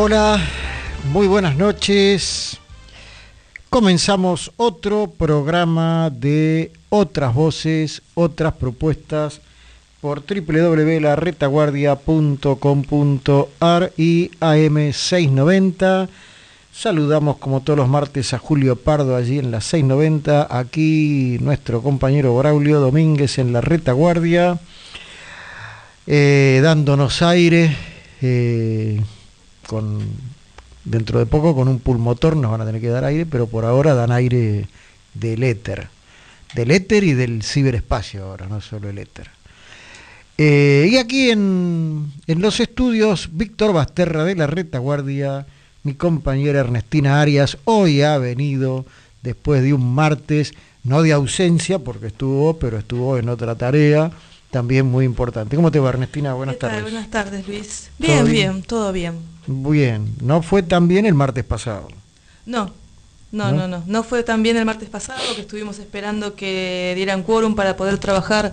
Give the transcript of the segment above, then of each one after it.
Hola, muy buenas noches. Comenzamos otro programa de Otras Voces, Otras Propuestas por www.laretaguardia.com.ar y AM690. Saludamos como todos los martes a Julio Pardo allí en la 690, aquí nuestro compañero Braulio Domínguez en la Retaguardia, dándonos aire, dentro de poco con un pulmotor nos van a tener que dar aire, pero por ahora dan aire del éter y del ciberespacio ahora, no solo el éter. Y aquí en los estudios, Víctor Basterra de la Retaguardia, mi compañera Ernestina Arias, hoy ha venido después de un martes, no de ausencia, porque pero estuvo en otra tarea, también muy importante. ¿Cómo te va, Ernestina? Buenas tardes. Buenas tardes, Luis. Bien, todo bien. Bien, no fue tan bien el martes pasado. No fue tan bien el martes pasado, que estuvimos esperando que dieran quórum para poder trabajar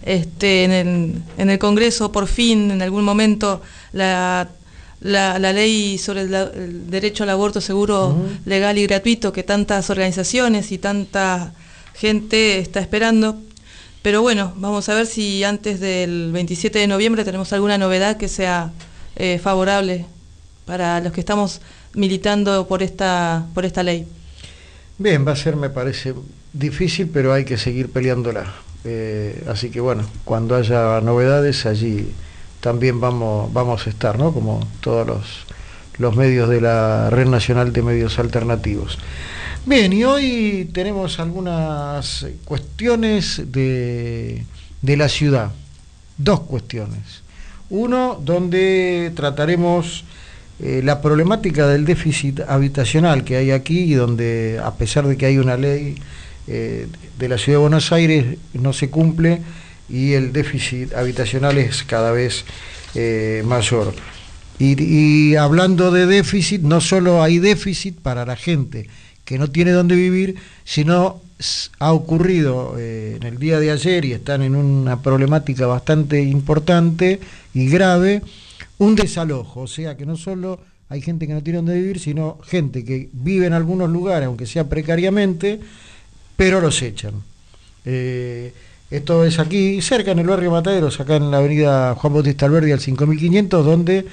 en el Congreso, por fin, en algún momento, la ley sobre el derecho al aborto seguro, legal y gratuito, que tantas organizaciones y tanta gente está esperando. Pero bueno, vamos a ver si antes del 27 de noviembre tenemos alguna novedad que sea favorable para los que estamos militando por esta ley. Bien, va a ser, me parece, difícil, pero hay que seguir peleándola. Así que bueno, cuando haya novedades allí también vamos a estar, ¿no? Como todos los medios de la Red Nacional de Medios Alternativos. Bien, y hoy tenemos algunas cuestiones de la ciudad. Dos cuestiones. Uno, donde trataremos la problemática del déficit habitacional que hay aquí, y donde, a pesar de que hay una ley de la Ciudad de Buenos Aires, no se cumple, y el déficit habitacional es cada vez mayor. Y hablando de déficit, no solo hay déficit para la gente que no tiene dónde vivir, sino ha ocurrido en el día de ayer, y están en una problemática bastante importante y grave, un desalojo. O sea que no solo hay gente que no tiene dónde vivir, sino gente que vive en algunos lugares, aunque sea precariamente, pero los echan. Esto es aquí cerca, en el barrio Mataderos, acá en la avenida Juan Bautista Alberdi al 5500, donde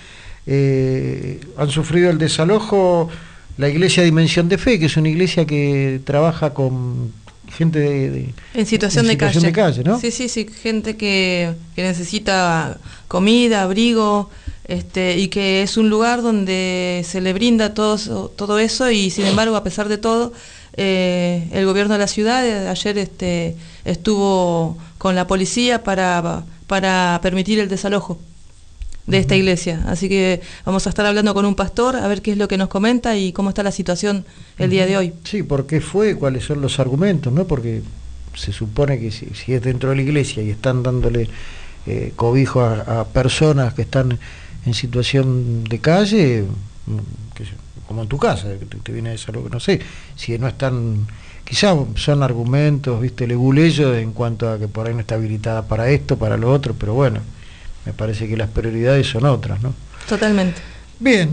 han sufrido el desalojo la iglesia Dimensión de Fe, que es una iglesia que trabaja con gente en situación de calle, ¿no? Sí, gente que necesita comida, abrigo, y que es un lugar donde se le brinda todo eso, y sin embargo, a pesar de todo, el gobierno de la ciudad ayer estuvo con la policía para permitir el desalojo de esta iglesia. Así que vamos a estar hablando con un pastor a ver qué es lo que nos comenta y cómo está la situación el día de hoy. Sí, ¿por qué fue? ¿Cuáles son los argumentos? ¿No? Porque se supone que si es dentro de la iglesia y están dándole cobijo a personas que están en situación de calle, como en tu casa, que te viene a desalojar, no sé, si no están, quizás son argumentos, leguleyos en cuanto a que por ahí no está habilitada para esto, para lo otro, pero bueno, me parece que las prioridades son otras, ¿no? Totalmente. Bien,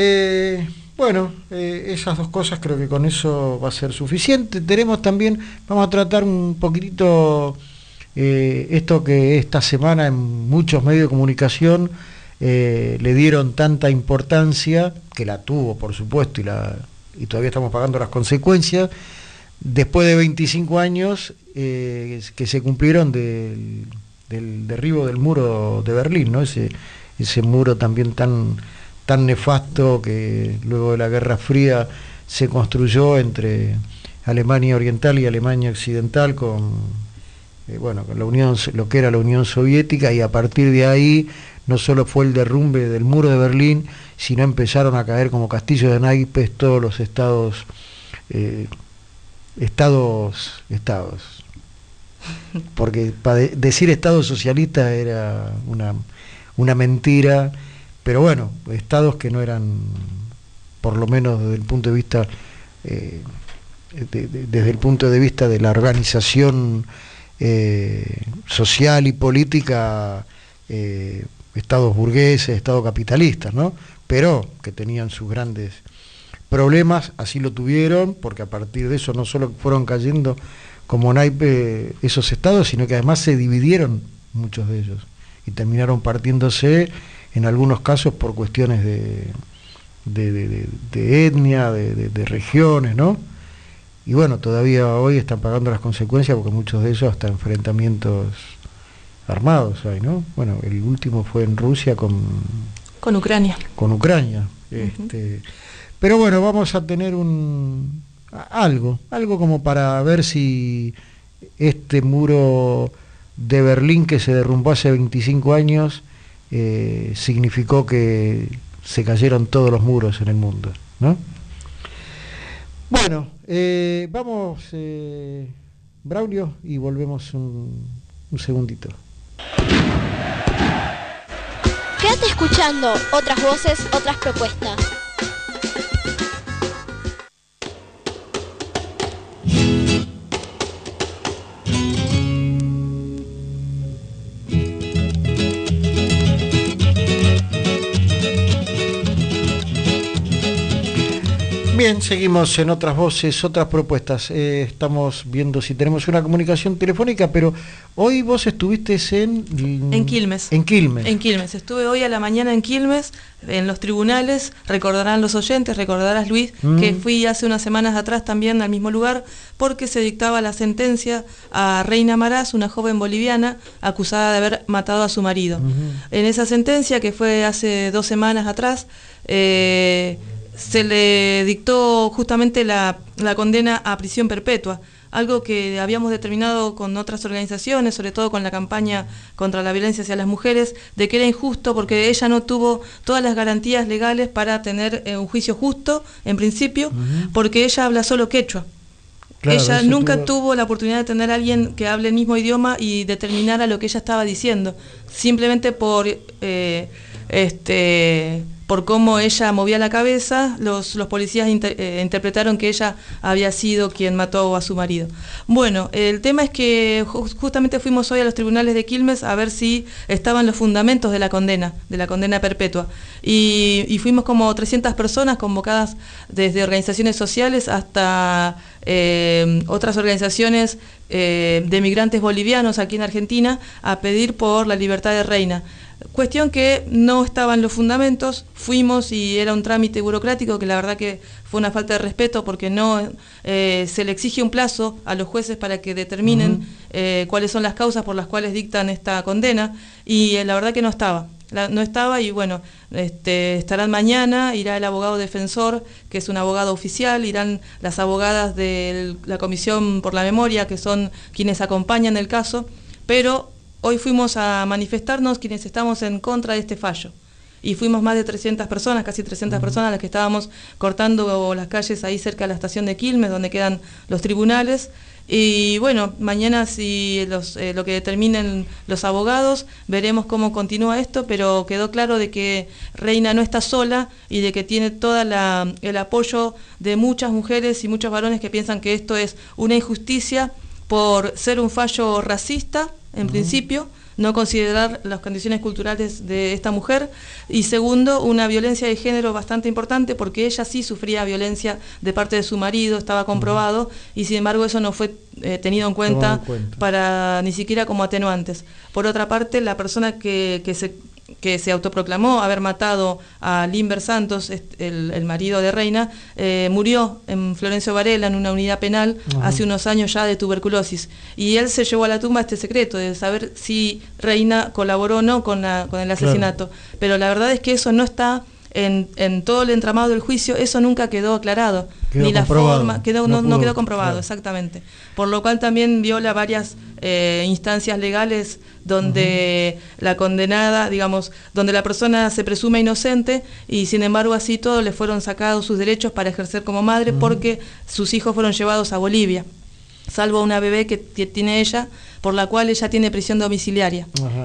esas dos cosas creo que con eso va a ser suficiente. Tenemos también, vamos a tratar un poquitito esto que esta semana en muchos medios de comunicación le dieron tanta importancia, que la tuvo por supuesto, y todavía estamos pagando las consecuencias, después de 25 años que se cumplieron del derribo del muro de Berlín, ¿no? Ese muro también tan nefasto que luego de la Guerra Fría se construyó entre Alemania Oriental y Alemania Occidental con la Unión, lo que era la Unión Soviética, y a partir de ahí no solo fue el derrumbe del muro de Berlín, sino empezaron a caer como castillos de naipes todos los estados porque decir Estado socialista era una mentira, pero bueno, estados que no eran, por lo menos desde el punto de vista desde el punto de vista de la organización social y política, estados burgueses, estados capitalistas, ¿no? pero que tenían sus grandes problemas, así lo tuvieron, porque a partir de eso no solo fueron cayendo como naipe esos estados, sino que además se dividieron muchos de ellos y terminaron partiéndose en algunos casos por cuestiones de etnia, de regiones, ¿no? Y bueno, todavía hoy están pagando las consecuencias porque muchos de ellos hasta enfrentamientos armados hay, ¿no? Bueno, el último fue en Rusia con Ucrania. Con Ucrania. Pero bueno, vamos a tener algo como para ver si este muro de Berlín que se derrumbó hace 25 años significó que se cayeron todos los muros en el mundo, ¿no? Bueno, vamos, Braulio, y volvemos un segundito. Quédate escuchando otras voces, otras propuestas. Bien, seguimos en otras voces, otras propuestas. Estamos viendo si tenemos una comunicación telefónica, pero hoy vos estuviste en Quilmes. En Quilmes. En Quilmes. Estuve hoy a la mañana en Quilmes, en los tribunales. Recordarán los oyentes, recordarás, Luis, que fui hace unas semanas atrás también al mismo lugar, porque se dictaba la sentencia a Reina Maraz, una joven boliviana acusada de haber matado a su marido. En esa sentencia, que fue hace 2 semanas atrás, se le dictó justamente la condena a prisión perpetua, algo que habíamos determinado con otras organizaciones, sobre todo con la campaña contra la violencia hacia las mujeres, de que era injusto porque ella no tuvo todas las garantías legales para tener un juicio justo, en principio, porque ella habla solo quechua. Claro, ella nunca tuvo la oportunidad de tener a alguien que hable el mismo idioma y determinara lo que ella estaba diciendo, simplemente por cómo ella movía la cabeza, los policías interpretaron que ella había sido quien mató a su marido. Bueno, el tema es que justamente fuimos hoy a los tribunales de Quilmes a ver si estaban los fundamentos de la condena perpetua. Y fuimos como 300 personas convocadas desde organizaciones sociales hasta otras organizaciones de migrantes bolivianos aquí en Argentina a pedir por la libertad de Reina. Cuestión que no estaban los fundamentos, fuimos y era un trámite burocrático que la verdad que fue una falta de respeto porque no se le exige un plazo a los jueces para que determinen cuáles son las causas por las cuales dictan esta condena y la verdad que no estaba y bueno, estarán mañana, irá el abogado defensor, que es un abogado oficial, irán las abogadas de la Comisión por la Memoria, que son quienes acompañan el caso, pero hoy fuimos a manifestarnos quienes estamos en contra de este fallo. Y fuimos más de 300 personas, casi 300 personas, las que estábamos cortando las calles ahí cerca de la estación de Quilmes, donde quedan los tribunales. Y bueno, mañana si lo que determinen los abogados, veremos cómo continúa esto, pero quedó claro de que Reina no está sola y de que tiene todo el apoyo de muchas mujeres y muchos varones que piensan que esto es una injusticia por ser un fallo racista, en principio, no considerar las condiciones culturales de esta mujer, y segundo, una violencia de género bastante importante porque ella sí sufría violencia de parte de su marido, estaba comprobado, y sin embargo eso no fue tenido en cuenta para ni siquiera como atenuantes. Por otra parte, la persona que se autoproclamó haber matado a Limber Santos, el marido de Reina, murió en Florencio Varela, en una unidad penal, hace unos años ya de tuberculosis. Y él se llevó a la tumba este secreto de saber si Reina colaboró o no con el asesinato. Claro. Pero la verdad es que eso no está en todo el entramado del juicio, eso nunca quedó aclarado. Ni la forma, no quedó comprobado, claro. Exactamente. Por lo cual también viola varias instancias legales donde la condenada, digamos, donde la persona se presume inocente y sin embargo así todo le fueron sacados sus derechos para ejercer como madre porque sus hijos fueron llevados a Bolivia, salvo una bebé que tiene ella, por la cual ella tiene prisión domiciliaria,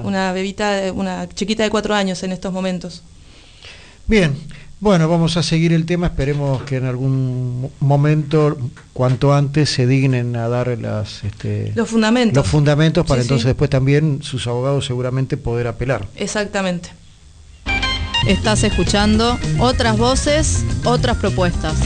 una chiquita de 4 años en estos momentos. Bien, bueno, vamos a seguir el tema, esperemos que en algún momento, cuanto antes, se dignen a dar los fundamentos para entonces después también sus abogados seguramente poder apelar. Exactamente. Estás escuchando Otras Voces, Otras Propuestas.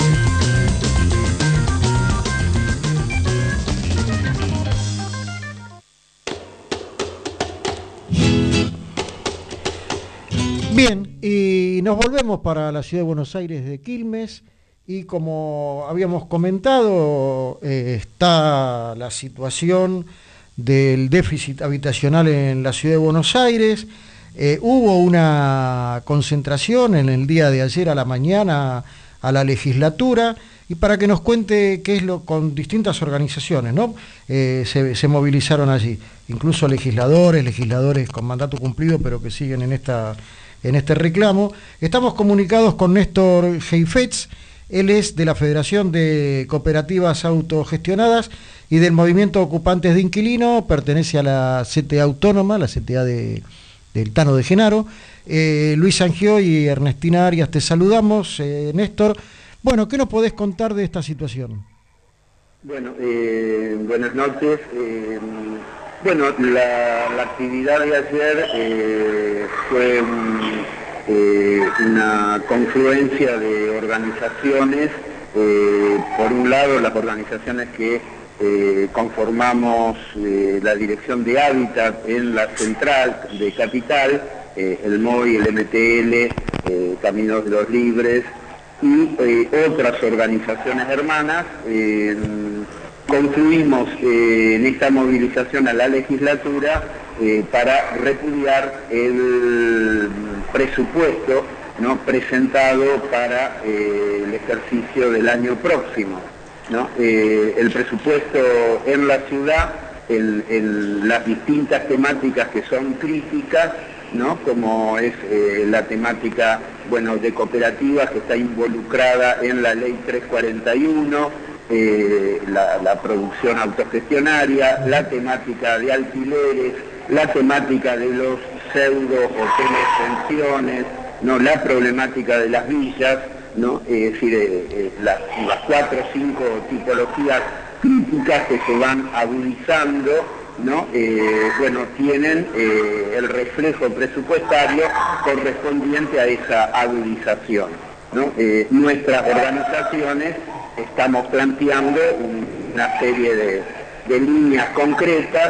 Bien, y nos volvemos para la ciudad de Buenos Aires de Quilmes, y como habíamos comentado, está la situación del déficit habitacional en la ciudad de Buenos Aires. Hubo una concentración en el día de ayer a la mañana a la legislatura, y para que nos cuente qué es lo con distintas organizaciones, ¿no? Se movilizaron allí, incluso legisladores con mandato cumplido, pero que siguen en este reclamo. Estamos comunicados con Néstor Heifetz. Él es de la Federación de Cooperativas Autogestionadas y del Movimiento Ocupantes de Inquilino, pertenece a la CTA Autónoma, la CTA del Tano de Genaro. Luis Sangió y Ernestina Arias, te saludamos. Néstor, bueno, ¿qué nos podés contar de esta situación? Bueno, buenas noches. Bueno, la actividad de ayer fue una confluencia de organizaciones, por un lado las organizaciones que conformamos la Dirección de Hábitat en la Central de Capital, el MOI, el MTL, Caminos de los Libres y otras organizaciones hermanas. Confluimos en esta movilización a la legislatura para repudiar el presupuesto, ¿no?, presentado para el ejercicio del año próximo, ¿no? El presupuesto en la ciudad, en las distintas temáticas que son críticas, ¿no?, como es la temática, bueno, de cooperativas, que está involucrada en la ley 341, la producción autogestionaria, la temática de alquileres, la temática de los pseudo hoteles pensiones, ¿no?, la problemática de las villas, ¿no?, es decir, las 4 o 5 tipologías críticas que se van agudizando, ¿no? Bueno, tienen el reflejo presupuestario correspondiente a esa agudización, ¿no? Nuestras organizaciones estamos planteando una serie de líneas concretas: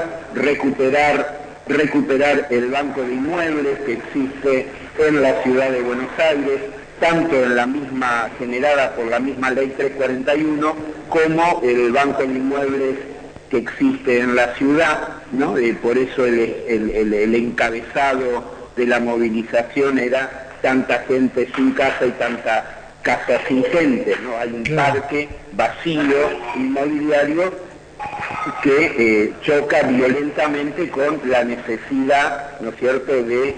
recuperar el banco de inmuebles que existe en la ciudad de Buenos Aires, tanto en la misma, generada por la misma ley 341, como el banco de inmuebles que existe en la ciudad, ¿no? Por eso el encabezado de la movilización era tanta gente sin casa y tanta casa sin gente, ¿no? Hay un parque vacío, inmobiliario, que choca violentamente con la necesidad, ¿no es cierto?, de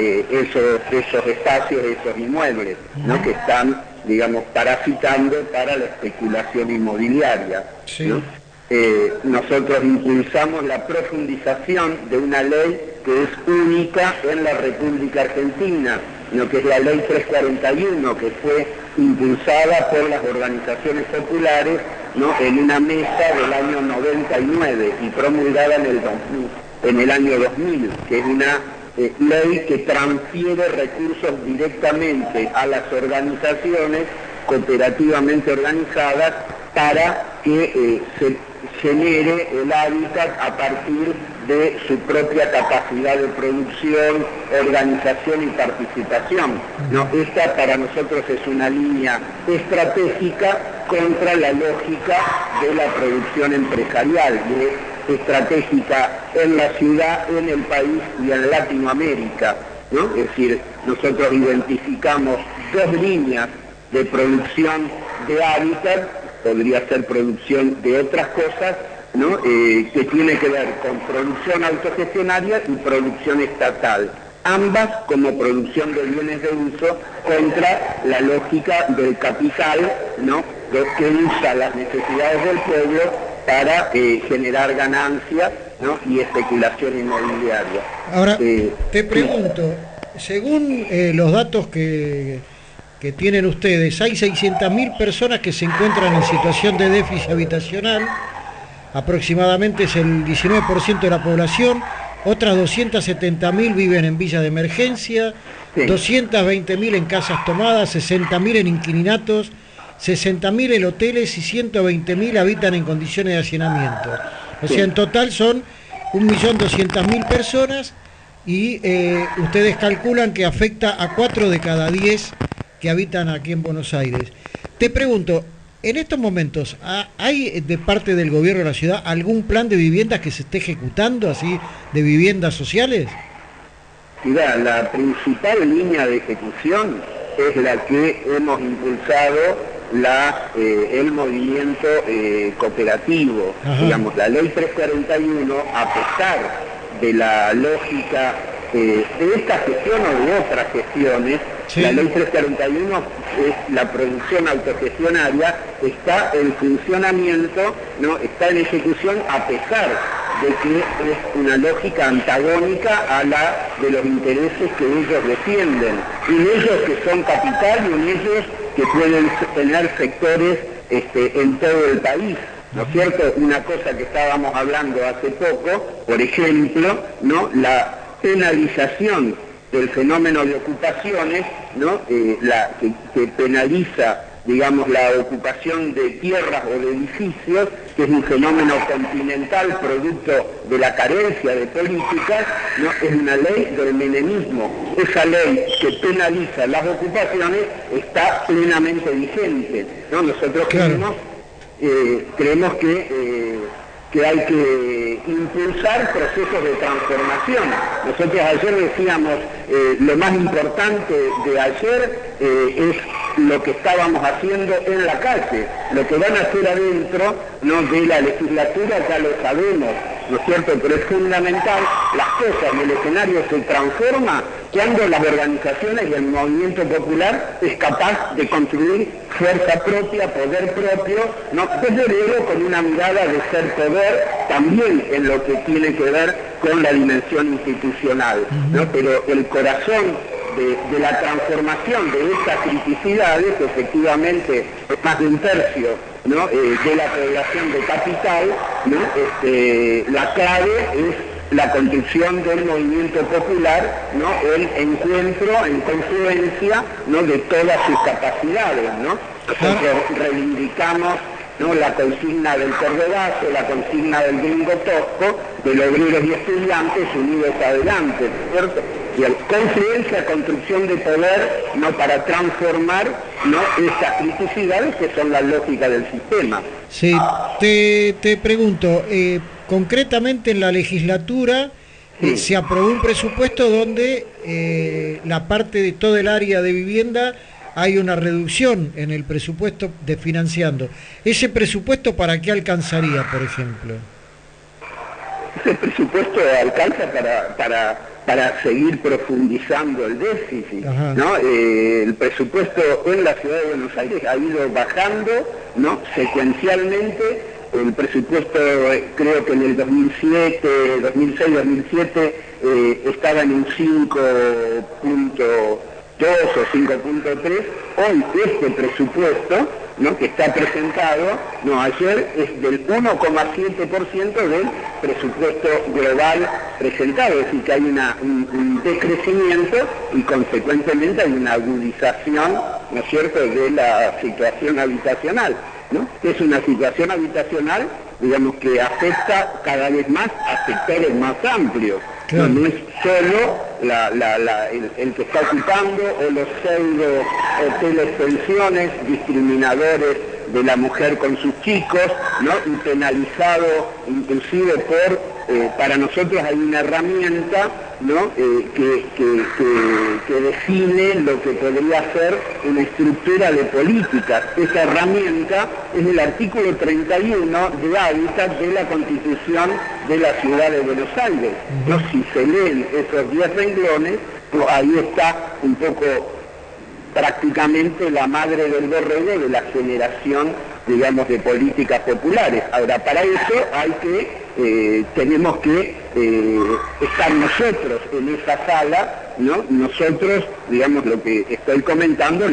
esos espacios, de esos inmuebles, ¿no?, que están, digamos, parasitando para la especulación inmobiliaria, sí, ¿no? Nosotros impulsamos la profundización de una ley que es única en la República Argentina, ¿no?, que es la ley 341, que fue impulsada por las organizaciones populares, ¿no?, en una mesa del año 99 y promulgada en el año 2000, que es una ley que transfiere recursos directamente a las organizaciones cooperativamente organizadas para que se genere el hábitat a partir de su propia capacidad de producción, organización y participación, ¿no? Esta para nosotros es una línea estratégica contra la lógica de la producción empresarial, estratégica en la ciudad, en el país y en Latinoamérica, ¿no? Es decir, nosotros identificamos 2 líneas de producción de hábitat, podría ser producción de otras cosas, ¿no?, que tiene que ver con producción autogestionaria y producción estatal, ambas como producción de bienes de uso contra la lógica del capital, ¿no?, que usa las necesidades del pueblo para generar ganancias, ¿no?, y especulación inmobiliaria. Ahora, te pregunto, según los datos que tienen ustedes, hay 600.000 personas que se encuentran en situación de déficit habitacional, aproximadamente es el 19% de la población, otras 270.000 viven en villas de emergencia, sí. 220.000 en casas tomadas, 60.000 en inquilinatos, 60.000 en hoteles y 120.000 habitan en condiciones de hacinamiento. O sea, en total son 1.200.000 personas y ustedes calculan que afecta a 4 de cada 10 que habitan aquí en Buenos Aires. Te pregunto, en estos momentos, ¿hay de parte del gobierno de la ciudad algún plan de viviendas que se esté ejecutando, así, de viviendas sociales? Mira, la principal línea de ejecución es la que hemos impulsado el movimiento cooperativo. Ajá. Digamos, la ley 341, a pesar de la lógica de esta gestión o de otras gestiones, sí. La ley 341 es la producción autogestionaria, está en funcionamiento, ¿no? Está en ejecución a pesar de que es una lógica antagónica a la de los intereses que ellos defienden. Y ellos que son capital y en ellos que pueden tener sectores en todo el país. ¿No es cierto? Una cosa que estábamos hablando hace poco, por ejemplo, ¿no? La penalización del fenómeno de ocupaciones, ¿no? Que penaliza, digamos, la ocupación de tierras o de edificios, que es un fenómeno continental producto de la carencia de políticas, ¿no? Es una ley del menemismo. Esa ley que penaliza las ocupaciones está plenamente vigente, ¿no? Nosotros creemos que hay que impulsar procesos de transformación. Nosotros ayer decíamos, lo más importante de ayer es lo que estábamos haciendo en la calle. Lo que van a hacer adentro, ¿no?, de la legislatura ya lo sabemos, ¿no es cierto? Pero es fundamental, las cosas y el escenario se transforma cuando las organizaciones y el movimiento popular es capaz de construir fuerza propia, poder propio, ¿no? Desde luego con una mirada de ser poder también en lo que tiene que ver con la dimensión institucional, ¿no? Pero el corazón de la transformación de estas criticidades, que efectivamente es más de un tercio, ¿no?, de la población de capital, ¿no? La clave es la construcción del movimiento popular, ¿no?, el encuentro en confluencia, ¿no?, de todas sus capacidades, ¿no? Nosotros reivindicamos, ¿no?, la consigna del cordobazo, la consigna del gringo tosco, de los obreros y estudiantes unidos adelante, ¿cierto? Y el confluencia, construcción de poder, ¿no?, para transformar, ¿no?, estas criticidades que son la lógica del sistema. Sí, te pregunto, concretamente en la legislatura se aprobó un presupuesto donde la parte de todo el área de vivienda hay una reducción en el presupuesto de financiando. ¿Ese presupuesto para qué alcanzaría, por ejemplo? Ese presupuesto alcanza para seguir profundizando el déficit, ¿no? El presupuesto en la ciudad de Buenos Aires ha ido bajando, ¿no?, secuencialmente. El presupuesto, creo que en el 2007, 2006, 2007, estaba en un 5.2 o 5.3. Hoy este presupuesto, ¿no?, que está presentado, no, ayer, es del 1,7% del presupuesto global presentado, es decir, que hay un decrecimiento y consecuentemente hay una agudización, ¿no es cierto?, de la situación habitacional, ¿no? Es una situación habitacional, digamos, que afecta cada vez más a sectores más amplios. Claro. No es solo el que está ocupando o los pseudo hoteles pensiones discriminadores de la mujer con sus chicos, ¿no?, y penalizado inclusive para nosotros hay una herramienta, ¿no?, que define lo que podría ser una estructura de políticas. Esa herramienta es el artículo 31 de Hábitat de la Constitución de la Ciudad de Buenos Aires, ¿no? Si se leen esos 10 renglones, pues ahí está un poco prácticamente la madre del borrego de la generación, digamos, de políticas populares. Ahora, para eso tenemos que estar nosotros en esa sala, ¿no? Nosotros, digamos, lo que estoy comentando,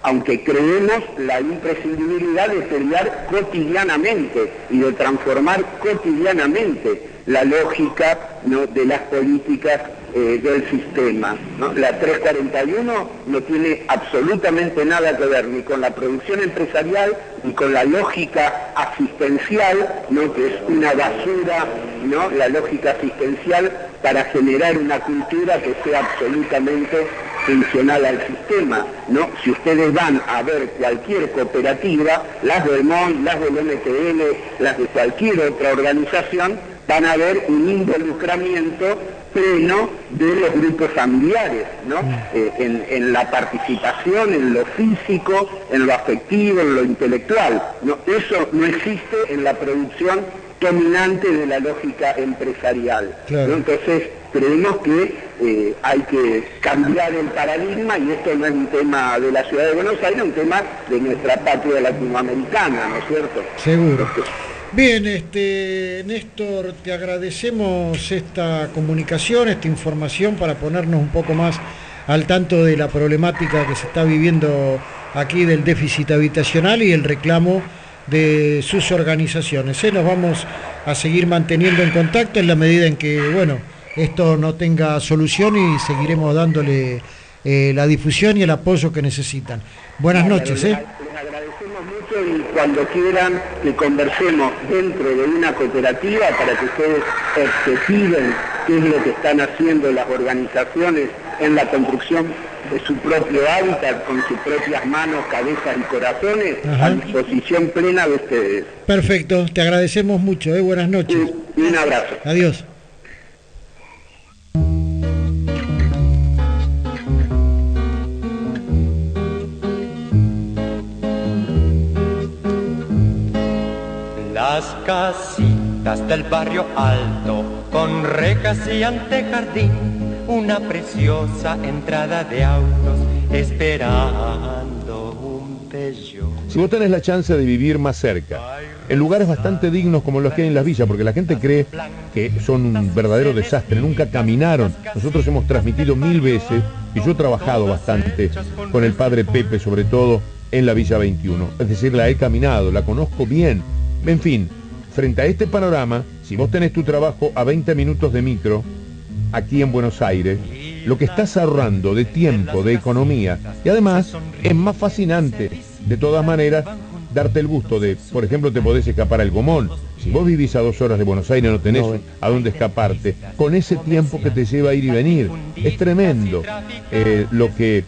aunque creemos la imprescindibilidad de pelear cotidianamente y de transformar cotidianamente la lógica, ¿no?, de las políticas del sistema, ¿no? La 341 no tiene absolutamente nada que ver ni con la producción empresarial ni con la lógica asistencial, ¿no?, que es una basura, ¿no?, la lógica asistencial para generar una cultura que sea absolutamente funcional al sistema, ¿no? Si ustedes van a ver cualquier cooperativa, las del MON, las del MTL, las de cualquier otra organización, van a ver un involucramiento pleno de los grupos familiares, ¿no? En la participación, en lo físico, en lo afectivo, en lo intelectual, ¿no? Eso no existe en la producción dominante de la lógica empresarial, claro, ¿no? Entonces creemos que hay que cambiar el paradigma, y esto no es un tema de la ciudad de Buenos Aires, es un tema de nuestra patria latinoamericana, ¿no es cierto? Seguro. Bien, Néstor, te agradecemos esta comunicación, esta información para ponernos un poco más al tanto de la problemática que se está viviendo aquí del déficit habitacional y el reclamo de sus organizaciones. Nos vamos a seguir manteniendo en contacto en la medida en que, bueno, esto no tenga solución, y seguiremos dándole la difusión y el apoyo que necesitan. Buenas noches. Les agradecemos mucho, y cuando quieran que conversemos dentro de una cooperativa para que ustedes objetiven qué es lo que están haciendo las organizaciones en la construcción de su propio hábitat, con sus propias manos, cabezas y corazones, a disposición plena de ustedes. Perfecto, te agradecemos mucho. Buenas noches. Un abrazo. Adiós. Las casitas del barrio alto, con rejas y antejardín, una preciosa entrada de autos, esperando un Peugeot. Si vos tenés la chance de vivir más cerca, en lugares bastante dignos como los que hay en las villas, porque la gente cree que son un verdadero desastre, nunca caminaron. Nosotros hemos transmitido 1000 veces, y yo he trabajado bastante con el padre Pepe, sobre todo en la Villa 21. Es decir, la he caminado, la conozco bien. En fin, frente a este panorama, si vos tenés tu trabajo a 20 minutos de micro, aquí en Buenos Aires, lo que estás ahorrando de tiempo, de economía, y además es más fascinante, de todas maneras, darte el gusto de, por ejemplo, te podés escapar al Gomón. Si vos vivís a 2 horas de Buenos Aires, no tenés a dónde escaparte, con ese tiempo que te lleva a ir y venir. Es tremendo lo que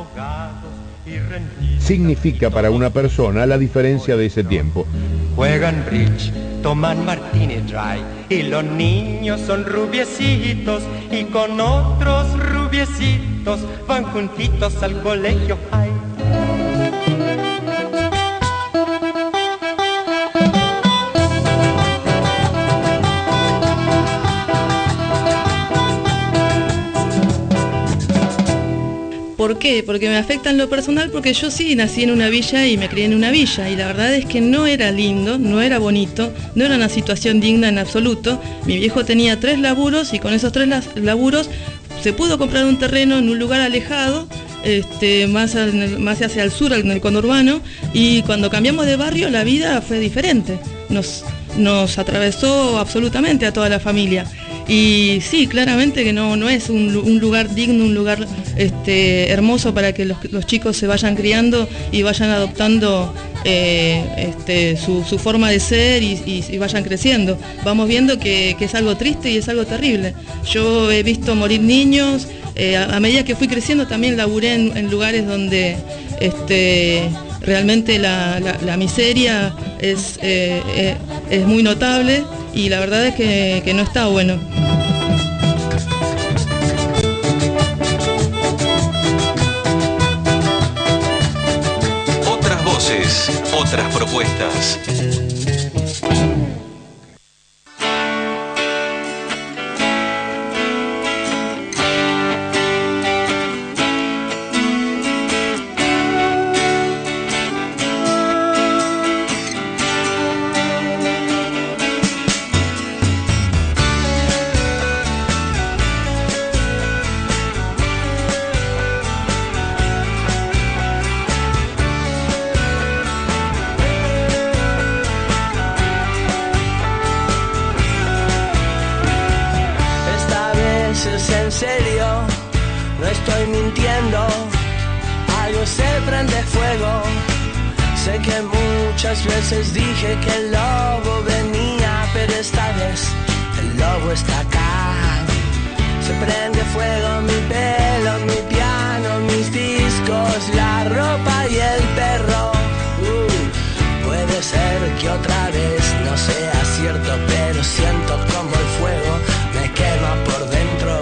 significa para una persona la diferencia de ese tiempo. Juegan bridge, toman martini dry, y los niños son rubiecitos, y con otros rubiecitos van juntitos al colegio high. ¿Por qué? Porque me afecta en lo personal, porque yo sí nací en una villa y me crié en una villa, y la verdad es que no era lindo, no era bonito, no era una situación digna en absoluto. Mi viejo tenía 3 laburos, y con esos 3 laburos se pudo comprar un terreno en un lugar alejado, más hacia el sur, en el conurbano, y cuando cambiamos de barrio la vida fue diferente, nos atravesó absolutamente a toda la familia. Y sí, claramente que no es un lugar digno, un lugar hermoso para que los chicos se vayan criando y vayan adoptando su forma de ser y vayan creciendo. Vamos viendo que es algo triste y es algo terrible. Yo he visto morir niños, a medida que fui creciendo también laburé en lugares donde realmente la miseria es muy notable, y la verdad es que no está bueno. Otras voces, otras propuestas. serio, no estoy mintiendo, algo se prende fuego. Sé que muchas veces dije que el lobo venía, pero esta vez el lobo está acá. Se prende fuego mi pelo, mi piano, mis discos, la ropa y el perro. Puede ser que otra vez no sea cierto, pero siento como el fuego me quema por dentro.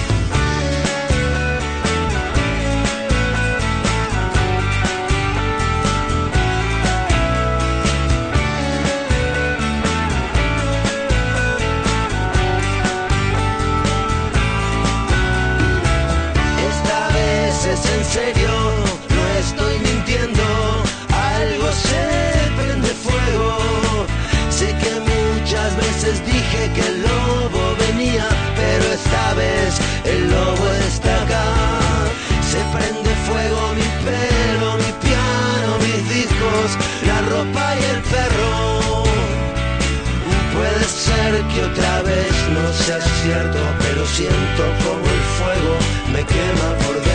Es en serio, no estoy mintiendo, algo se prende fuego. Sé que muchas veces dije que el lobo venía, pero esta vez el lobo está acá. Se prende fuego mi pelo, mi piano, mis discos, la ropa y el perro. Puede ser que otra vez no sea cierto, pero siento como el fuego me quema por dentro.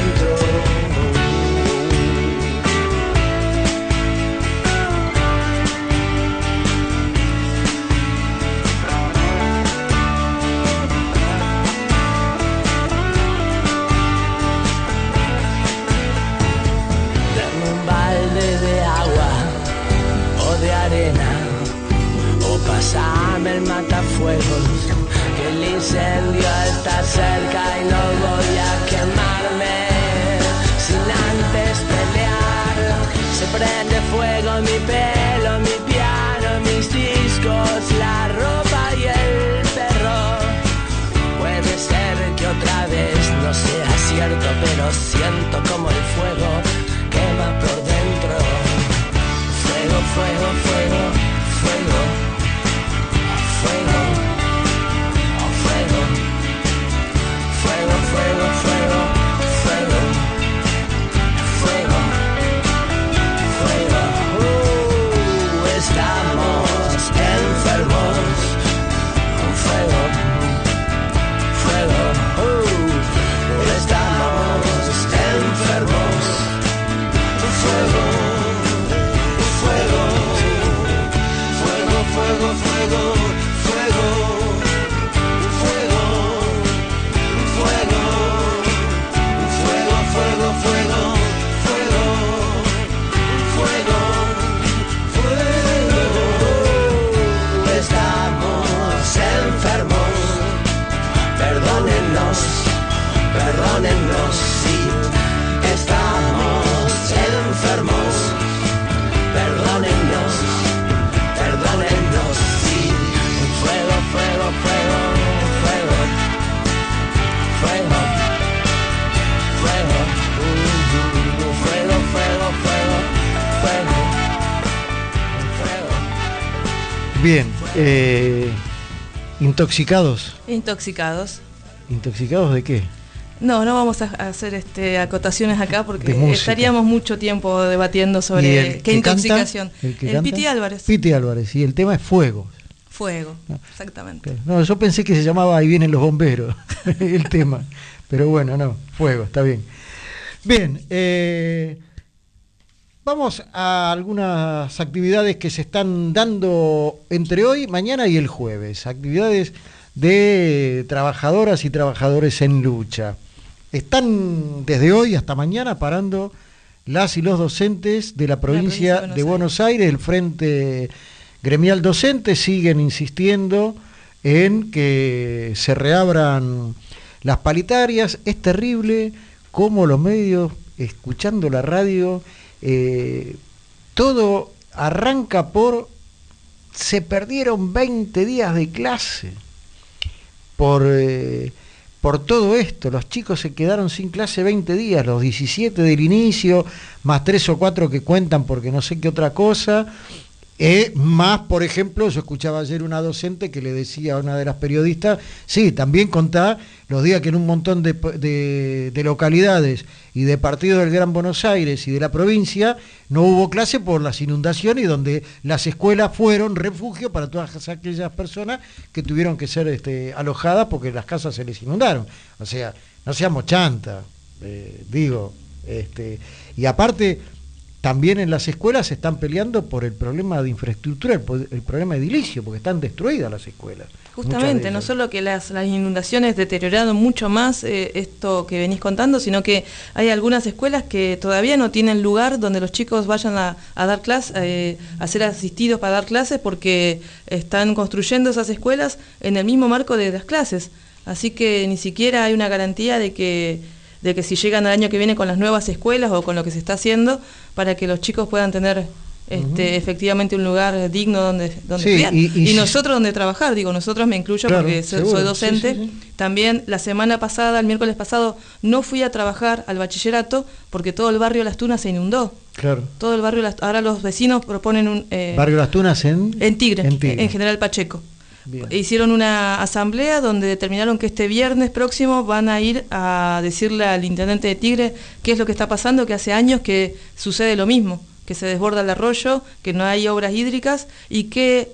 Dame un balde de agua o de arena, o pasame el matafuegos, que el incendio está cerca y no voy a quemarme sin antes pelear. Se prende fuego mi pelo, mi piano, mis discos, la ropa y el perro. Puede ser que otra vez no sea cierto, pero siento como el fuego quema por dentro. Fuego, fuego, fuego, fuego. Fuego, fuego, fuego, fuego, fuego, fuego, fuego, fuego. Estamos enfermos. Fuego, fuego. Estamos enfermos. Fuego, fuego, fuego, fuego, fuego. Perdónennos si estamos enfermos. Perdónennos, perdónennos si fuego, fuego, fuego, fuego, fuego, fuego, fuego, fuego, fuego, fuego, fuego. Bien, intoxicados. Intoxicados. ¿Intoxicados de qué? No vamos a hacer acotaciones acá porque estaríamos mucho tiempo debatiendo sobre qué intoxicación. El Piti Álvarez. Piti Álvarez, y el tema es fuego. Fuego, exactamente. No, yo pensé que se llamaba Ahí vienen los bomberos, el tema. Pero bueno, no, fuego, está bien. Bien, vamos a algunas actividades que se están dando entre hoy, mañana y el jueves. Actividades de trabajadoras y trabajadores en lucha. Están desde hoy hasta mañana parando las y los docentes de la provincia de Buenos Aires. El Frente Gremial Docente siguen insistiendo en que se reabran las paritarias. Es terrible cómo los medios, escuchando la radio, todo arranca por se perdieron 20 días de clase. Por todo esto, los chicos se quedaron sin clase 20 días, los 17 del inicio, más 3 o 4 que cuentan porque no sé qué otra cosa, Más, por ejemplo, yo escuchaba ayer una docente que le decía a una de las periodistas, sí, también contá los días que en un montón de localidades y de partidos del Gran Buenos Aires y de la provincia no hubo clase por las inundaciones y donde las escuelas fueron refugio para todas aquellas personas que tuvieron que ser alojadas porque las casas se les inundaron. O sea, no seamos chanta, digo, y aparte... También en las escuelas se están peleando por el problema de infraestructura, el problema edilicio, porque están destruidas las escuelas. Justamente, no solo que las inundaciones deterioraron mucho más esto que venís contando, sino que hay algunas escuelas que todavía no tienen lugar donde los chicos vayan a dar clases, a ser asistidos para dar clases, porque están construyendo esas escuelas en el mismo marco de las clases. Así que ni siquiera hay una garantía de que si llegan al año que viene con las nuevas escuelas o con lo que se está haciendo, para que los chicos puedan tener efectivamente un lugar digno donde sí, estudiar. Y nosotros donde trabajar, digo, nosotros me incluyo, claro, porque soy docente. Sí. También la semana pasada, el miércoles pasado, no fui a trabajar al bachillerato porque todo el barrio Las Tunas se inundó. Claro. Todo el barrio, ahora los vecinos proponen un... ¿Barrio Las Tunas en Tigre, en General Pacheco. Bien. Hicieron una asamblea donde determinaron que este viernes próximo van a ir a decirle al intendente de Tigre qué es lo que está pasando, que hace años que sucede lo mismo, que se desborda el arroyo, que no hay obras hídricas y que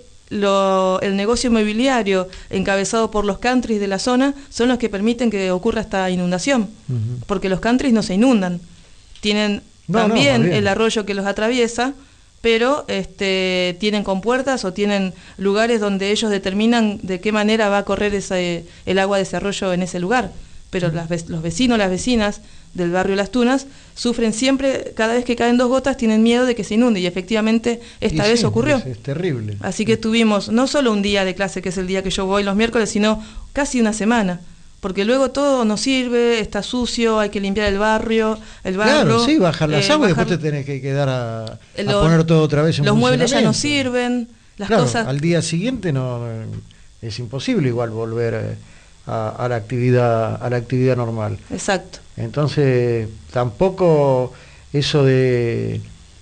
el negocio inmobiliario encabezado por los countries de la zona son los que permiten que ocurra esta inundación, porque los countries no se inundan, tienen también el arroyo que los atraviesa, pero tienen compuertas o tienen lugares donde ellos determinan de qué manera va a correr el agua de ese arroyo en ese lugar. Pero los vecinos, las vecinas del barrio Las Tunas sufren siempre, cada vez que caen 2 gotas, tienen miedo de que se inunde, y efectivamente esta vez ocurrió. Es terrible. Así que tuvimos no solo un día de clase, que es el día que yo voy los miércoles, sino casi una semana. Porque luego todo no sirve, está sucio, hay que limpiar el barro. Claro, sí, bajar las aguas y después te tenés que quedar a poner todo otra vez en los muebles ya no sirven, las cosas... Al día siguiente no es imposible igual volver a la actividad normal. Exacto. Entonces, tampoco eso de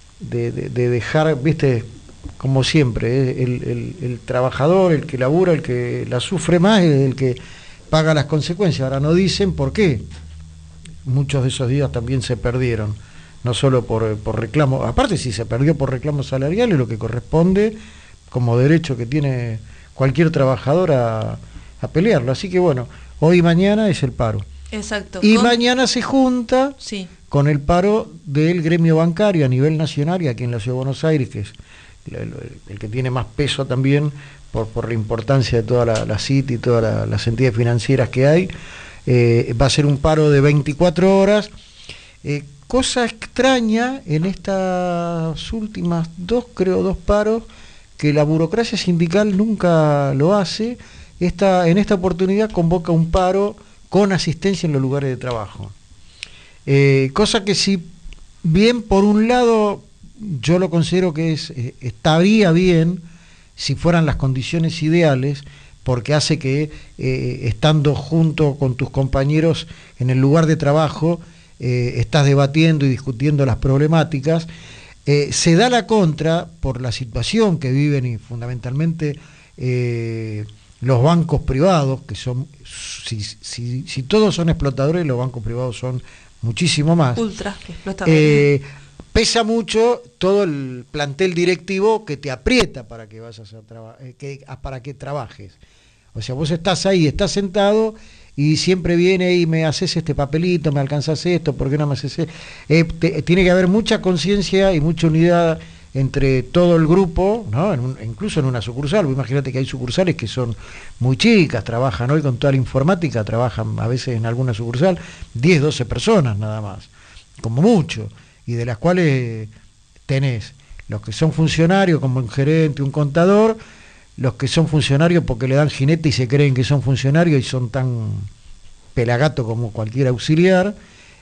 dejar, viste, como siempre, el trabajador, el que labura, el que la sufre más, es el que paga las consecuencias. Ahora no dicen por qué. Muchos de esos días también se perdieron, no solo por reclamo, aparte si se perdió por reclamos salariales, lo que corresponde como derecho que tiene cualquier trabajador a pelearlo. Así que bueno, hoy y mañana es el paro. Exacto. Y mañana se junta con el paro del gremio bancario a nivel nacional y aquí en la Ciudad de Buenos Aires, que es el que tiene más peso también por la importancia de toda la CIT y todas las entidades financieras que hay. Va a ser un paro de 24 horas. Cosa extraña en estas últimas dos paros, que la burocracia sindical nunca lo hace. En esta oportunidad convoca un paro con asistencia en los lugares de trabajo. Cosa que si bien por un lado yo lo considero que estaría bien si fueran las condiciones ideales, porque hace que estando junto con tus compañeros en el lugar de trabajo, estás debatiendo y discutiendo las problemáticas. Se da la contra por la situación que viven y fundamentalmente los bancos privados, que son, si todos son explotadores, los bancos privados son muchísimo más. Ultra explotadores. Pesa mucho todo el plantel directivo que te aprieta para que vayas para que trabajes. O sea, vos estás ahí, estás sentado y siempre viene y me haces este papelito, me alcanzas esto, ¿por qué no me haces esto? Tiene que haber mucha conciencia y mucha unidad entre todo el grupo, ¿no? Incluso en una sucursal. Imagínate que hay sucursales que son muy chicas, trabajan hoy con toda la informática, trabajan a veces en alguna sucursal 10, 12 personas nada más, como mucho, y de las cuales tenés los que son funcionarios como un gerente, un contador, los que son funcionarios porque le dan jinete y se creen que son funcionarios y son tan pelagato como cualquier auxiliar,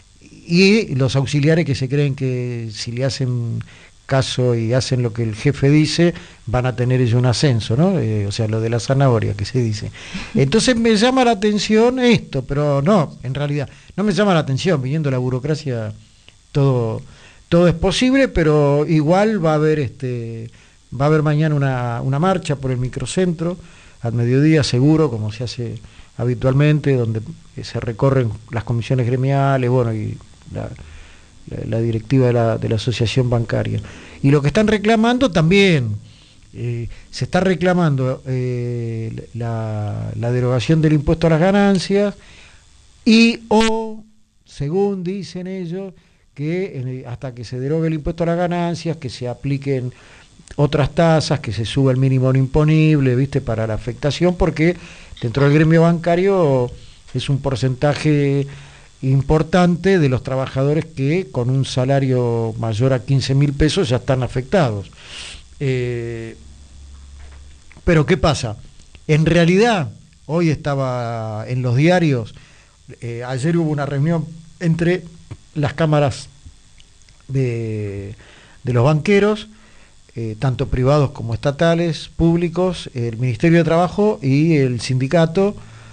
y los auxiliares que se creen que si le hacen caso y hacen lo que el jefe dice, van a tener ellos un ascenso, ¿no? O sea, lo de la zanahoria que se dice. Entonces me llama la atención esto, pero no, en realidad, no me llama la atención, viniendo la burocracia, todo es posible, pero igual va a haber Va a haber mañana una marcha por el microcentro, al mediodía seguro, como se hace habitualmente, donde se recorren las comisiones gremiales, bueno, y la directiva de la asociación bancaria. Y lo que están reclamando también, se está reclamando la derogación del impuesto a las ganancias o, según dicen ellos, que hasta que se derogue el impuesto a las ganancias, que se apliquen otras tasas, que se suba el mínimo no imponible, ¿viste?, para la afectación, porque dentro del gremio bancario es un porcentaje importante de los trabajadores que con un salario mayor a 15.000 pesos ya están afectados. Pero ¿qué pasa? En realidad, hoy estaba en los diarios, ayer hubo una reunión entre las cámaras de los banqueros, tanto privados como estatales, públicos, el Ministerio de Trabajo y el sindicato,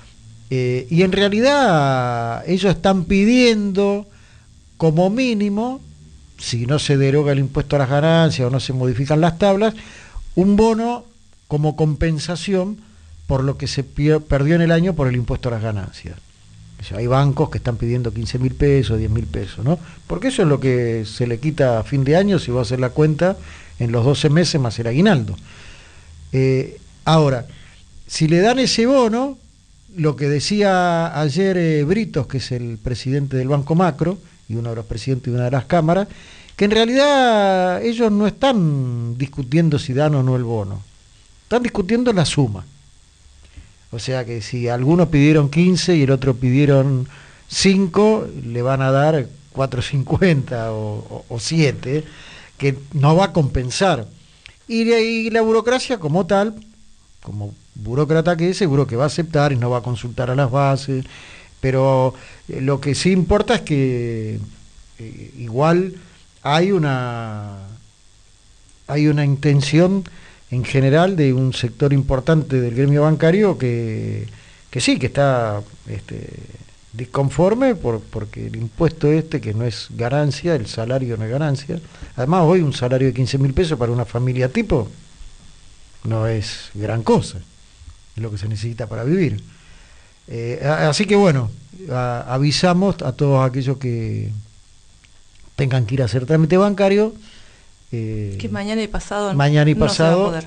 y en realidad ellos están pidiendo como mínimo, si no se deroga el impuesto a las ganancias o no se modifican las tablas, un bono como compensación por lo que se perdió en el año por el impuesto a las ganancias. O sea, hay bancos que están pidiendo 15.000 pesos, 10.000 pesos, ¿no? Porque eso es lo que se le quita a fin de año, si va a hacer la cuenta, en los 12 meses más el aguinaldo. Ahora, si le dan ese bono, lo que decía ayer Britos, que es el presidente del Banco Macro, y uno de los presidentes de una de las cámaras, que en realidad ellos no están discutiendo si dan o no el bono, están discutiendo la suma. O sea que si algunos pidieron 15 y el otro pidieron 5, le van a dar 4.50 o 7, que no va a compensar. Y la burocracia como tal, como burócrata que es, seguro que va a aceptar y no va a consultar a las bases, pero lo que sí importa es que igual hay una intención en general de un sector importante del gremio bancario que sí, que está disconforme porque el impuesto que no es ganancia, el salario no es ganancia. Además, hoy un salario de 15.000 pesos para una familia tipo no es gran cosa, es lo que se necesita para vivir. Así que bueno, avisamos a todos aquellos que tengan que ir a hacer trámite bancario, que mañana y pasado no se va a poder.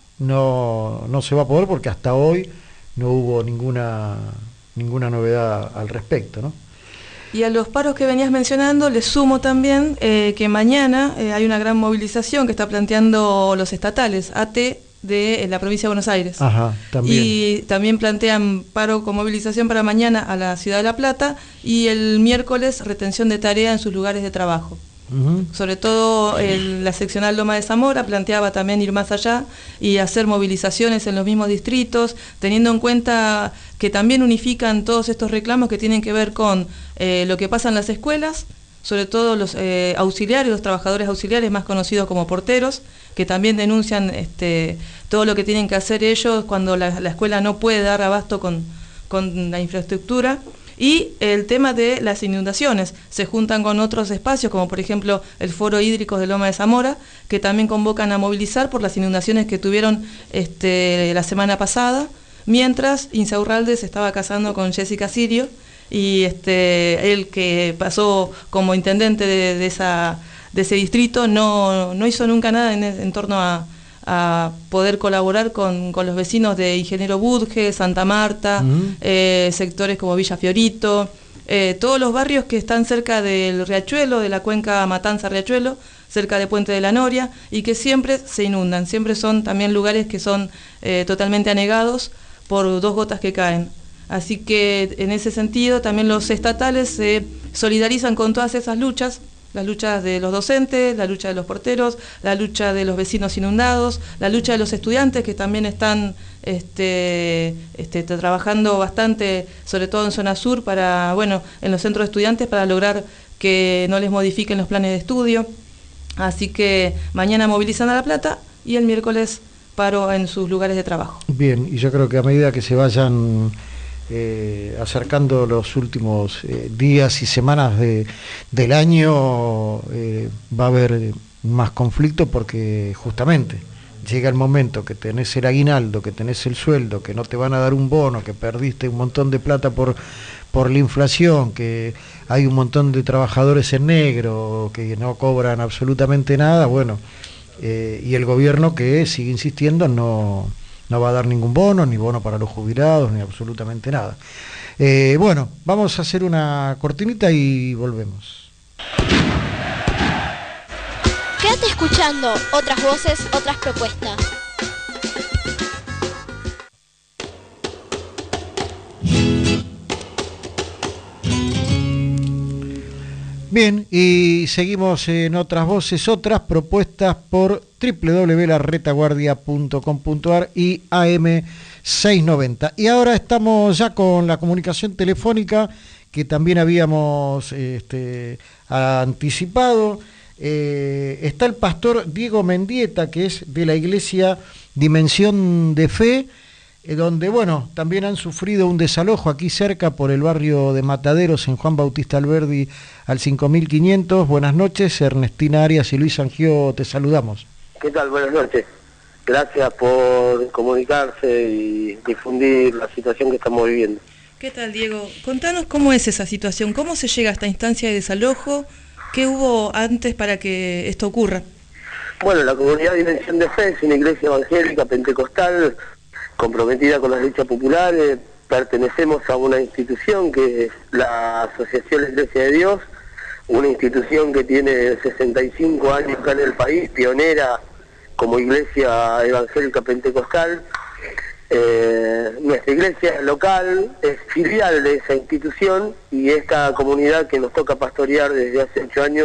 No se va a poder porque hasta hoy no hubo ninguna novedad al respecto, ¿no? Y a los paros que venías mencionando les sumo también que mañana hay una gran movilización que está planteando los estatales, AT de la provincia de Buenos Aires. Ajá, también. Y también plantean paro con movilización para mañana a la ciudad de La Plata y el miércoles retención de tarea en sus lugares de trabajo. Sobre todo la seccional Loma de Zamora planteaba también ir más allá y hacer movilizaciones en los mismos distritos, teniendo en cuenta que también unifican todos estos reclamos que tienen que ver con lo que pasa en las escuelas, sobre todo los auxiliares, los trabajadores auxiliares más conocidos como porteros, que también denuncian todo lo que tienen que hacer ellos cuando la escuela no puede dar abasto con la infraestructura. Y el tema de las inundaciones, se juntan con otros espacios, como por ejemplo el Foro Hídrico de Loma de Zamora, que también convocan a movilizar por las inundaciones que tuvieron la semana pasada, mientras Insaurralde se estaba casando con Jessica Sirio, y él que pasó como intendente de ese distrito no hizo nunca nada en torno a poder colaborar con los vecinos de Ingeniero Budge, Santa Marta, sectores como Villa Fiorito, todos los barrios que están cerca del Riachuelo, de la cuenca Matanza-Riachuelo, cerca de Puente de la Noria, y que siempre se inundan, siempre son también lugares que son totalmente anegados por 2 gotas que caen. Así que en ese sentido también los estatales se solidarizan con todas esas luchas, las luchas de los docentes, la lucha de los porteros, la lucha de los vecinos inundados, la lucha de los estudiantes que también están trabajando bastante, sobre todo en zona sur, en los centros de estudiantes para lograr que no les modifiquen los planes de estudio. Así que mañana movilizan a La Plata y el miércoles paro en sus lugares de trabajo. Bien, y yo creo que a medida que se vayan acercando los últimos días y semanas del año, va a haber más conflicto porque justamente llega el momento que tenés el aguinaldo, que tenés el sueldo, que no te van a dar un bono, que perdiste un montón de plata por la inflación, que hay un montón de trabajadores en negro, que no cobran absolutamente nada, bueno, y el gobierno que sigue insistiendo no va a dar ningún bono, ni bono para los jubilados, ni absolutamente nada. Bueno, vamos a hacer una cortinita y volvemos. Quédate escuchando otras voces, otras propuestas. Bien, y seguimos en otras voces, otras propuestas por www.larretaguardia.com.ar y AM690. Y ahora estamos ya con la comunicación telefónica que también habíamos anticipado. Está el pastor Diego Mendieta, que es de la iglesia Dimensión de Fe, donde, bueno, también han sufrido un desalojo aquí cerca por el barrio de Mataderos, en Juan Bautista Alberdi, al 5500. Buenas noches, Ernestina Arias y Luis Sangió, te saludamos. ¿Qué tal? Buenas noches. Gracias por comunicarse y difundir la situación que estamos viviendo. ¿Qué tal, Diego? Contanos cómo es esa situación, cómo se llega a esta instancia de desalojo, qué hubo antes para que esto ocurra. Bueno, la comunidad Dimensión de Fe es una iglesia evangélica pentecostal comprometida con las luchas populares. Pertenecemos a una institución que es la Asociación La Iglesia de Dios, una institución que tiene 65 años acá en el país, pionera como iglesia evangélica pentecostal. Nuestra iglesia local es filial de esa institución, y esta comunidad que nos toca pastorear desde hace 8 años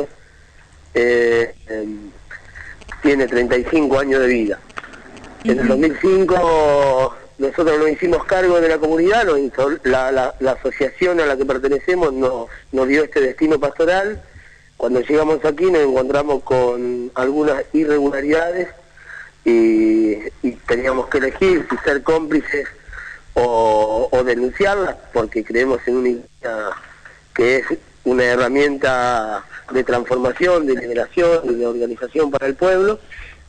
tiene 35 años de vida. En el 2005 nosotros nos hicimos cargo de la comunidad, la asociación a la que pertenecemos nos dio este destino pastoral. Cuando llegamos aquí nos encontramos con algunas irregularidades y teníamos que elegir si ser cómplices o denunciarlas, porque creemos en una iglesia que es una herramienta de transformación, de liberación y de organización para el pueblo,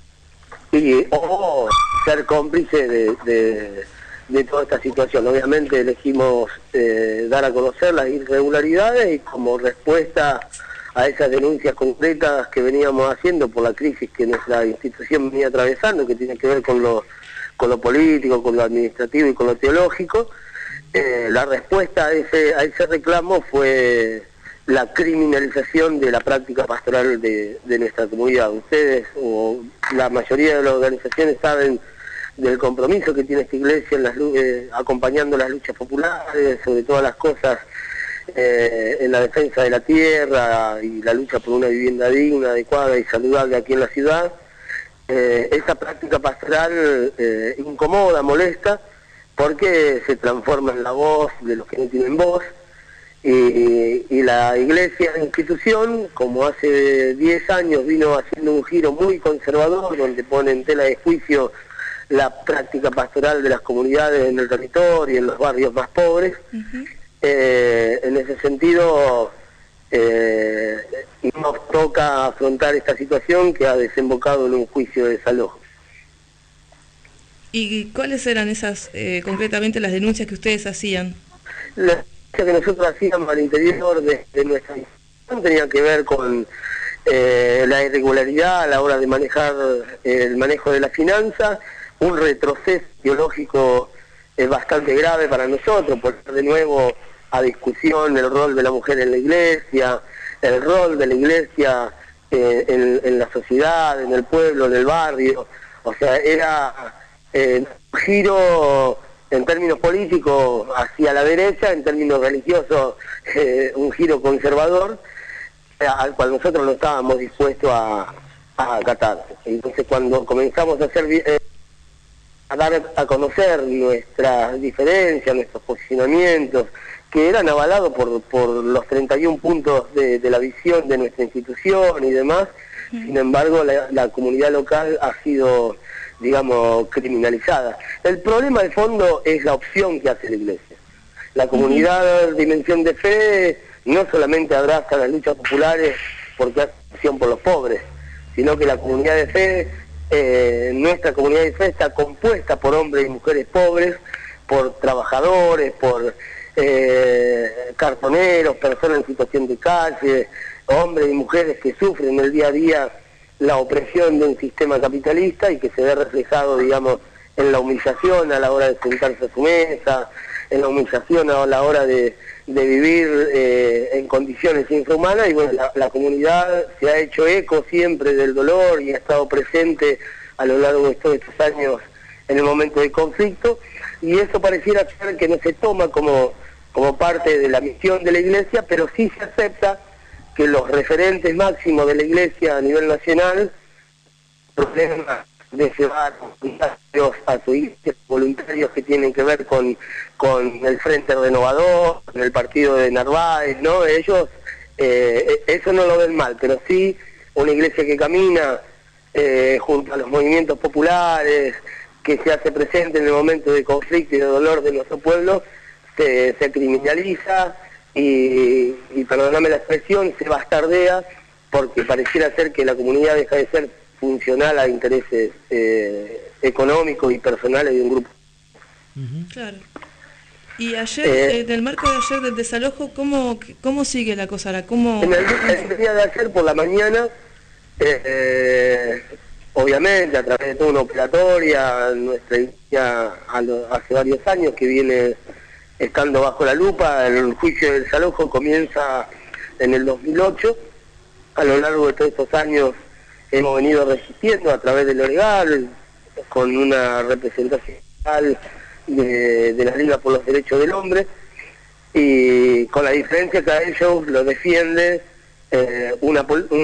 o ser cómplice de toda esta situación. Obviamente elegimos dar a conocer las irregularidades, y como respuesta a esas denuncias concretas que veníamos haciendo por la crisis que nuestra institución venía atravesando, que tiene que ver con lo político, con lo administrativo y con lo teológico, la respuesta a ese reclamo fue la criminalización de la práctica pastoral de nuestra comunidad. Ustedes, o la mayoría de las organizaciones, saben del compromiso que tiene esta iglesia acompañando las luchas populares, sobre todas las cosas, en la defensa de la tierra y la lucha por una vivienda digna, adecuada y saludable aquí en la ciudad. Esa práctica pastoral incomoda, molesta, porque se transforma en la voz de los que no tienen voz, y la iglesia, la institución, como hace 10 años vino haciendo un giro muy conservador, donde pone en tela de juicio la práctica pastoral de las comunidades en el territorio y en los barrios más pobres. En ese sentido, nos toca afrontar esta situación que ha desembocado en un juicio de desalojo. ¿Y cuáles eran esas, concretamente, las denuncias que ustedes hacían? La que nosotros hacíamos al interior de nuestra institución tenía que ver con la irregularidad a la hora de manejar el manejo de la finanza, un retroceso ideológico bastante grave para nosotros, por de nuevo a discusión el rol de la mujer en la iglesia, el rol de la iglesia en la sociedad, en el pueblo, en el barrio. O sea, era un giro en términos políticos hacia la derecha, en términos religiosos un giro conservador, al cual nosotros no estábamos dispuestos a acatar. Entonces, cuando comenzamos a dar a conocer nuestras diferencias, nuestros posicionamientos, que eran avalados por los 31 puntos de la visión de nuestra institución y demás, sin embargo la comunidad local ha sido, digamos, criminalizada. El problema de fondo es la opción que hace la iglesia. La comunidad Dimensión de Fe no solamente abraza las luchas populares porque hace opción por los pobres, sino que la comunidad de fe nuestra comunidad de fe está compuesta por hombres y mujeres pobres, por trabajadores, por cartoneros, personas en situación de calle, hombres y mujeres que sufren el día a día la opresión de un sistema capitalista y que se ve reflejado, digamos, en la humillación a la hora de sentarse a su mesa, en la humillación a la hora de vivir en condiciones infrahumanas. Y bueno, la comunidad se ha hecho eco siempre del dolor y ha estado presente a lo largo de todos estos años en el momento de conflicto, y eso pareciera ser que no se toma como parte de la misión de la Iglesia, pero sí se acepta que los referentes máximos de la Iglesia a nivel nacional, problemas de llevar voluntarios a su iglesia, voluntarios que tienen que ver con el Frente Renovador, con el partido de Narváez, ¿no? Ellos eso no lo ven mal, pero sí una iglesia que camina junto a los movimientos populares, que se hace presente en el momento de conflicto y de dolor de nuestro pueblo, se criminaliza y perdóname la expresión, se bastardea, porque pareciera ser que la comunidad deja de ser funcional a intereses económicos y personales de un grupo. Claro. Y ayer, en el marco de ayer del desalojo, ¿cómo sigue la cosa ahora? En el día de ayer por la mañana, obviamente a través de toda una operatoria, nuestra iglesia hace varios años que viene estando bajo la lupa. El juicio del desalojo comienza en el 2008, a lo largo de todos estos años hemos venido resistiendo a través de lo legal, con una representación de la Liga por los Derechos del Hombre, y con la diferencia que a ellos lo defiende una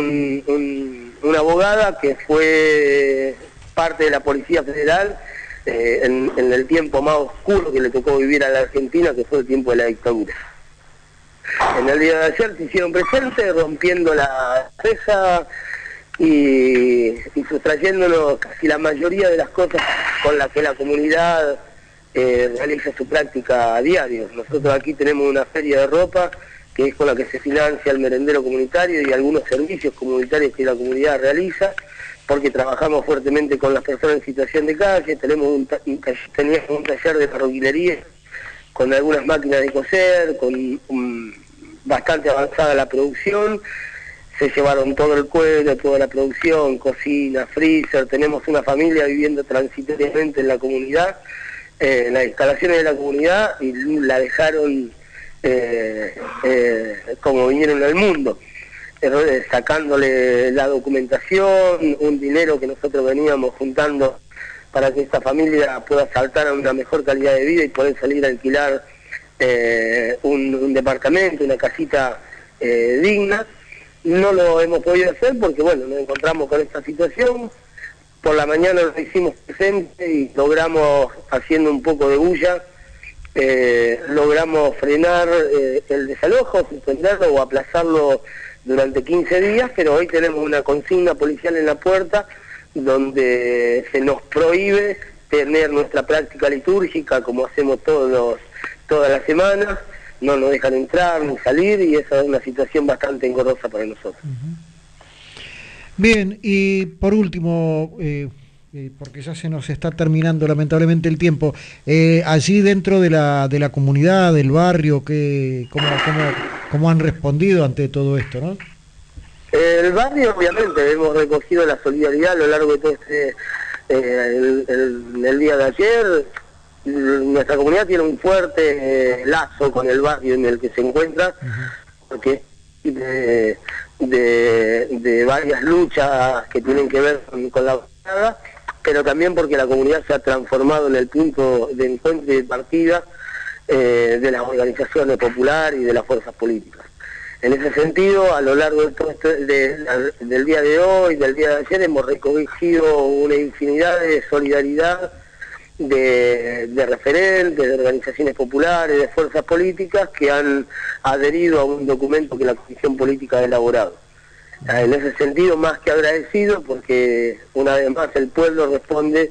abogada que fue parte de la Policía Federal en el tiempo más oscuro que le tocó vivir a la Argentina, que fue el tiempo de la dictadura. En el día de ayer se hicieron presentes, rompiendo la reja y sustrayéndonos casi la mayoría de las cosas con las que la comunidad realiza su práctica a diario. Nosotros aquí tenemos una feria de ropa que es con la que se financia el merendero comunitario y algunos servicios comunitarios que la comunidad realiza, porque trabajamos fuertemente con las personas en situación de calle. Teníamos un taller de marroquinería con algunas máquinas de coser, con bastante avanzada la producción. Se llevaron todo el cuero, toda la producción, cocina, freezer. Tenemos una familia viviendo transitoriamente en la comunidad, en las instalaciones de la comunidad, y la dejaron como vinieron al mundo, sacándole la documentación, un dinero que nosotros veníamos juntando para que esta familia pueda saltar a una mejor calidad de vida y poder salir a alquilar un departamento, una casita digna. No lo hemos podido hacer porque, bueno, nos encontramos con esta situación. Por la mañana nos hicimos presente y logramos, haciendo un poco de bulla, logramos frenar el desalojo, suspenderlo o aplazarlo durante 15 días, pero hoy tenemos una consigna policial en la puerta donde se nos prohíbe tener nuestra práctica litúrgica como hacemos todas las semanas. No nos dejan entrar ni salir, y esa es una situación bastante engorrosa para nosotros. Bien, y por último, porque ya se nos está terminando lamentablemente el tiempo, allí dentro de la comunidad, del barrio, ¿cómo han respondido ante todo esto, no? El barrio, obviamente, hemos recogido la solidaridad a lo largo de todo el día de ayer. Nuestra comunidad tiene un fuerte lazo con el barrio en el que se encuentra, porque de varias luchas que tienen que ver con la barriada, pero también porque la comunidad se ha transformado en el punto de encuentro y de partida de las organizaciones populares y de las fuerzas políticas. En ese sentido, a lo largo de todo del día de hoy, del día de ayer, hemos recogido una infinidad de solidaridad de referentes, de organizaciones populares, de fuerzas políticas que han adherido a un documento que la Comisión Política ha elaborado. En ese sentido, más que agradecido, porque una vez más el pueblo responde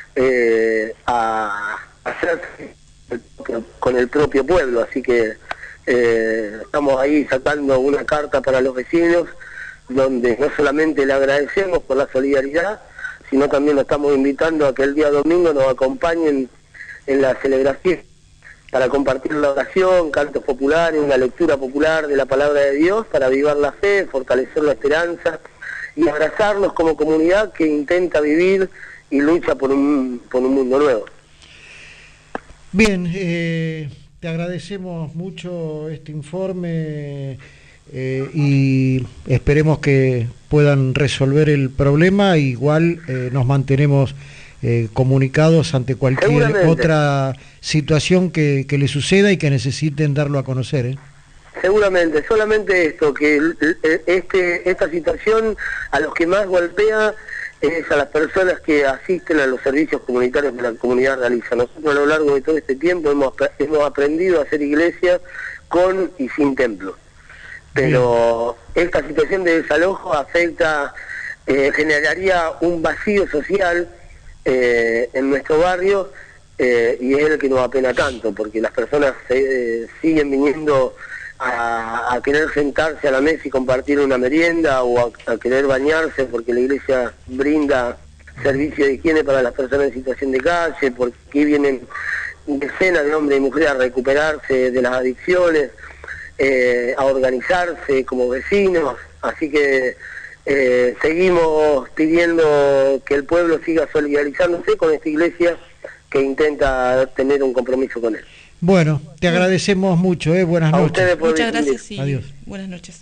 a hacer con el propio pueblo, así que estamos ahí sacando una carta para los vecinos, donde no solamente le agradecemos por la solidaridad, sino también lo estamos invitando a que el día domingo nos acompañen en la celebración para compartir la oración, cantos populares, una lectura popular de la palabra de Dios, para avivar la fe, fortalecer la esperanza y abrazarnos como comunidad que intenta vivir y lucha por un mundo nuevo. Bien, te agradecemos mucho este informe y esperemos que puedan resolver el problema. Igual nos mantenemos comunicados ante cualquier otra situación que le suceda y que necesiten darlo a conocer. Seguramente, solamente esto, que esta situación a los que más golpea es a las personas que asisten a los servicios comunitarios que la comunidad realiza. Nosotros a lo largo de todo este tiempo hemos aprendido a hacer iglesia con y sin templo. Pero esta situación de desalojo afecta, generaría un vacío social en nuestro barrio, y es el que nos apena tanto, porque las personas siguen viniendo a querer sentarse a la mesa y compartir una merienda, o a querer bañarse porque la iglesia brinda servicio de higiene para las personas en situación de calle, porque aquí vienen decenas de hombres y mujeres a recuperarse de las adicciones, a organizarse como vecinos. Así que seguimos pidiendo que el pueblo siga solidarizándose con esta iglesia que intenta tener un compromiso con él. Bueno, te agradecemos mucho, buenas noches. A ustedes por Muchas gracias y adiós. Buenas noches.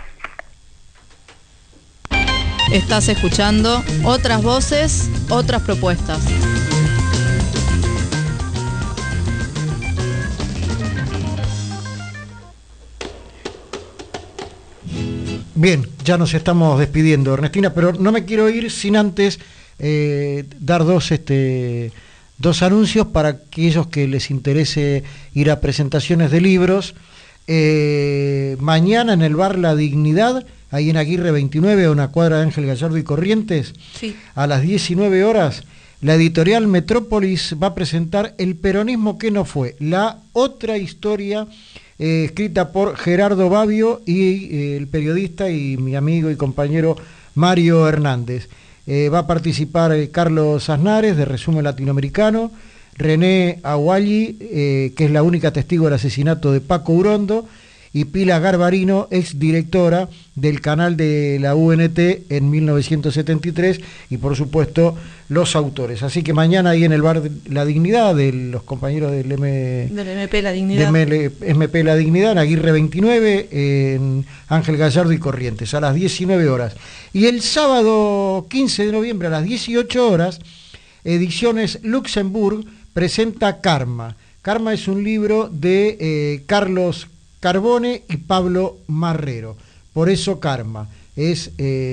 Estás escuchando Otras Voces, Otras Propuestas. Bien, ya nos estamos despidiendo, Ernestina, pero no me quiero ir sin antes dar dos anuncios para aquellos que les interese ir a presentaciones de libros. Mañana en el bar La Dignidad, ahí en Aguirre 29, a una cuadra de Ángel Gallardo y Corrientes, sí, a las 19 horas, la editorial Metrópolis va a presentar El peronismo que no fue, la otra historia, escrita por Gerardo Babbio y el periodista y mi amigo y compañero Mario Hernández. Va a participar Carlos Aznares, de Resumen Latinoamericano, René Aguali, que es la única testigo del asesinato de Paco Urondo, y Pila Garbarino, ex directora del canal de la UNT en 1973, y por supuesto los autores. Así que mañana ahí en el bar La Dignidad, de los compañeros del MP La Dignidad, MP La Dignidad, en Aguirre 29, en Ángel Gallardo y Corrientes, a las 19 horas. Y el sábado 15 de noviembre a las 18 horas, Ediciones Luxemburg presenta Karma. Karma es un libro de Carlos Carbone y Pablo Marrero. Por eso Karma es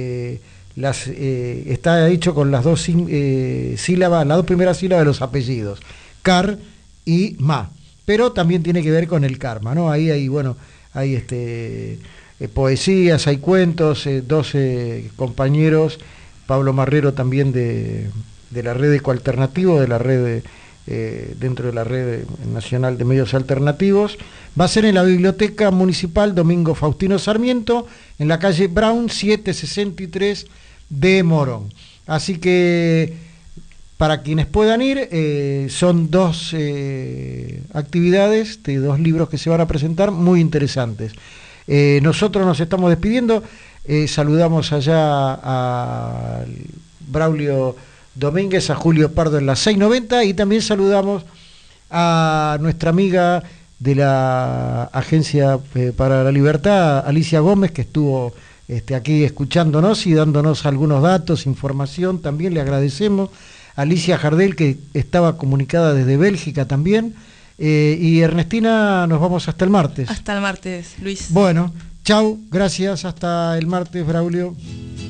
está dicho con las dos sílabas, las dos primeras sílabas de los apellidos, Car y Ma, pero también tiene que ver con el karma, ¿no? Ahí hay, bueno, hay poesías, hay cuentos, 12 compañeros, Pablo Marrero también de la red Ecoalternativo, de la red dentro de la red nacional de medios alternativos. Va a ser en la Biblioteca Municipal Domingo Faustino Sarmiento, en la calle Brown 763 de Morón. Así que para quienes puedan ir, son dos actividades de dos libros que se van a presentar muy interesantes. Nosotros nos estamos despidiendo, saludamos allá a Braulio Domínguez, a Julio Pardo en la 690, y también saludamos a nuestra amiga de la Agencia para la Libertad, Alicia Gómez, que estuvo aquí escuchándonos y dándonos algunos datos, información, también le agradecemos. Alicia Jardel, que estaba comunicada desde Bélgica también, y Ernestina, nos vamos hasta el martes. Hasta el martes, Luis. Bueno, chau, gracias, hasta el martes, Braulio.